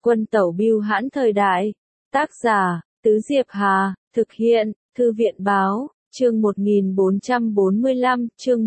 Quân tẩu bưu hãn thời đại. Tác giả, Tứ Diệp Hà, thực hiện, Thư viện báo, chương 1445, chương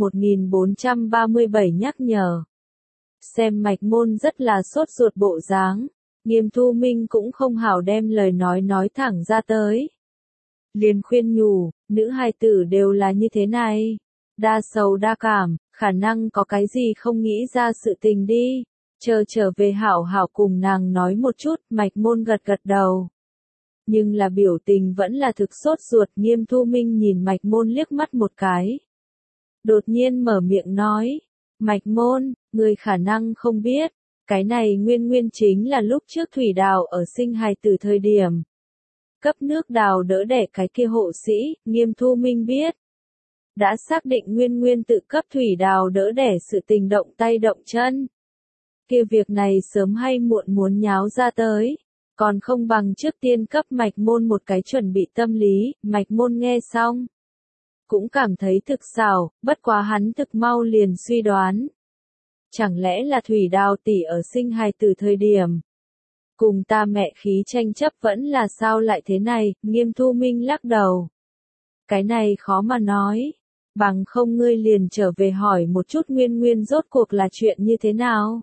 1437 nhắc nhở. Xem Mạch Môn rất là sốt ruột bộ dáng, Nghiêm Thu Minh cũng không hảo đem lời nói thẳng ra tới. Liền khuyên nhủ, nữ hài tử đều là như thế này, đa sầu đa cảm, khả năng có cái gì không nghĩ ra sự tình đi, trở về hảo hảo cùng nàng nói một chút. Mạch Môn gật đầu. Nhưng là biểu tình vẫn là thực sốt ruột. Nghiêm Thu Minh nhìn Mạch Môn liếc mắt một cái. Đột nhiên mở miệng nói, Mạch Môn, người khả năng không biết, cái này nguyên chính là lúc trước Thủy Đào ở sinh hài tử thời điểm. Cấp nước đào đỡ đẻ cái kia hộ sĩ. Nghiêm Thu Minh biết. Đã xác định nguyên tự cấp Thủy Đào đỡ đẻ sự tình động tay động chân. Kia việc này sớm hay muộn muốn nháo ra tới, còn không bằng trước tiên cấp Mạch Môn một cái chuẩn bị tâm lý. Mạch Môn nghe xong, cũng cảm thấy thực xảo, bất quá hắn thực mau liền suy đoán. Chẳng lẽ là Thủy Đào tỷ ở sinh hài tử thời điểm, cùng ta mẹ khí tranh chấp vẫn là sao lại thế này? Nghiêm Thu Minh lắc đầu. Cái này khó mà nói, bằng không ngươi liền trở về hỏi một chút nguyên rốt cuộc là chuyện như thế nào.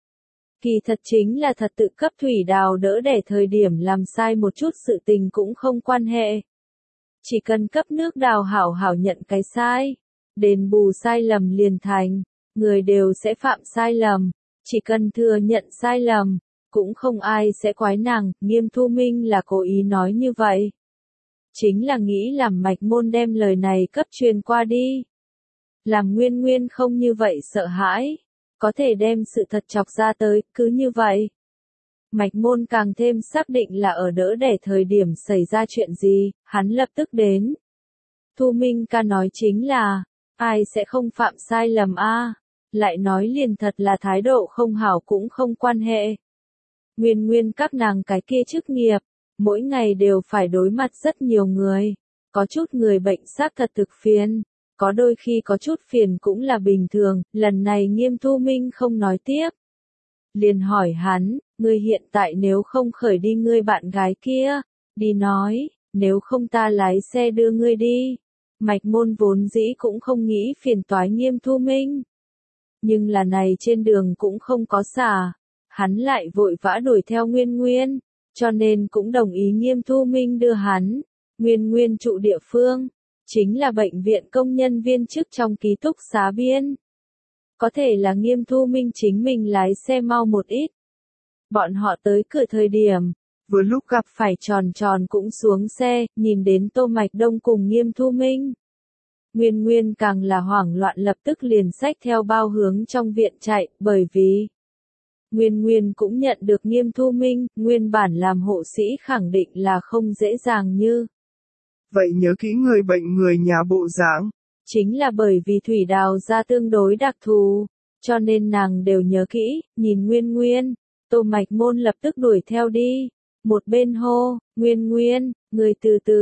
Kỳ thật chính là thật tự cấp Thủy Đào đỡ đẻ thời điểm làm sai một chút sự tình cũng không quan hệ. Chỉ cần cấp nước đào hảo nhận cái sai, đền bù sai lầm liền thành, người đều sẽ phạm sai lầm, chỉ cần thừa nhận sai lầm, cũng không ai sẽ quái nàng. Nghiêm Thu Minh là cố ý nói như vậy. Chính là nghĩ làm Mạch Môn đem lời này cấp truyền qua đi. Làm nguyên không như vậy sợ hãi, có thể đem sự thật chọc ra tới. Cứ như vậy, Mạch Môn càng thêm xác định là ở đỡ đẻ thời điểm xảy ra chuyện gì. Hắn lập tức đến. Thu Minh ca nói chính là, ai sẽ không phạm sai lầm a? Lại nói liền thật là thái độ không hảo cũng không quan hệ. Nguyên các nàng cái kia chức nghiệp, mỗi ngày đều phải đối mặt rất nhiều người. Có chút người bệnh xác thật thực phiền, có đôi khi có chút phiền cũng là bình thường. Lần này Nghiêm Thu Minh không nói tiếp. Liền hỏi hắn, ngươi hiện tại nếu không khởi đi ngươi bạn gái kia, đi nói, nếu không ta lái xe đưa ngươi đi. Mạch Môn vốn dĩ cũng không nghĩ phiền toái Nghiêm Thu Minh. Nhưng là này trên đường cũng không có xả, hắn lại vội vã đuổi theo Nguyên, cho nên cũng đồng ý Nghiêm Thu Minh đưa hắn. Nguyên trụ địa phương, chính là bệnh viện công nhân viên chức trong ký túc xá biên. Có thể là Nghiêm Thu Minh chính mình lái xe mau một ít. Bọn họ tới cửa thời điểm, vừa lúc gặp phải Tròn cũng xuống xe, nhìn đến Tô Mạch Đông cùng Nghiêm Thu Minh. Nguyên càng là hoảng loạn, lập tức liền xách theo bao hướng trong viện chạy, bởi vì Nguyên cũng nhận được Nghiêm Thu Minh, nguyên bản làm hộ sĩ khẳng định là không dễ dàng như. Vậy nhớ kỹ người bệnh người nhà bộ dáng. Chính là bởi vì Thủy Đào ra tương đối đặc thù, cho nên nàng đều nhớ kỹ. Nhìn Nguyên, Tô Mạch Môn lập tức đuổi theo đi. Một bên hô, Nguyên, người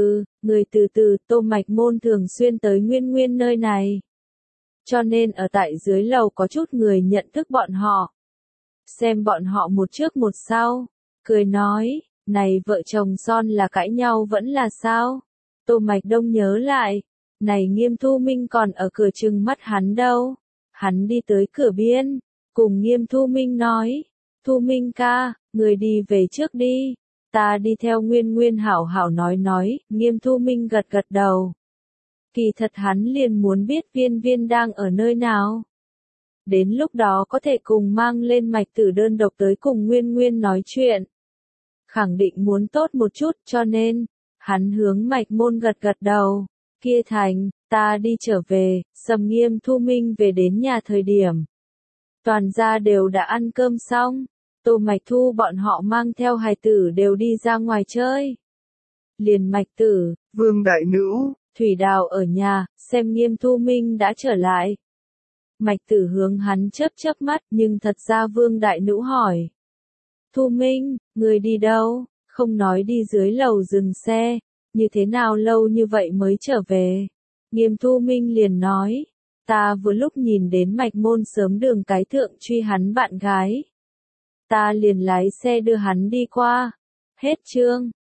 từ từ. Tô Mạch Môn thường xuyên tới Nguyên nơi này, cho nên ở tại dưới lầu có chút người nhận thức bọn họ. Xem bọn họ một trước một sau, cười nói, này vợ chồng son là cãi nhau vẫn là sao? Tô Mạch Đông nhớ lại, này Nghiêm Thu Minh còn ở cửa trừng mắt hắn đâu. Hắn đi tới cửa biên, cùng Nghiêm Thu Minh nói, Thu Minh ca, người đi về trước đi, ta đi theo Nguyên hảo nói. Nghiêm Thu Minh gật đầu. Kỳ thật hắn liền muốn biết viên đang ở nơi nào. Đến lúc đó có thể cùng mang lên Mạch Tử đơn độc tới cùng Nguyên nói chuyện. Khẳng định muốn tốt một chút, cho nên hắn hướng Mạch Môn gật đầu. Kia thành, ta đi trở về. Nghiêm Thu Minh về đến nhà thời điểm, toàn gia đều đã ăn cơm xong. Tô Mạch Thu bọn họ mang theo hài tử đều đi ra ngoài chơi. Liền Mạch Tử, Vương đại nữ, Thủy Đào ở nhà, xem Nghiêm Thu Minh đã trở lại. Mạch Tử hướng hắn chớp mắt, nhưng thật ra Vương đại nữ hỏi. Thu Minh, người đi đâu? Không nói đi dưới lầu dừng xe, như thế nào lâu như vậy mới trở về? Nghiêm Thu Minh liền nói, ta vừa lúc nhìn đến Mạch Môn sớm đường cái thượng truy hắn bạn gái. ta liền lái xe đưa hắn đi qua. Hết chương.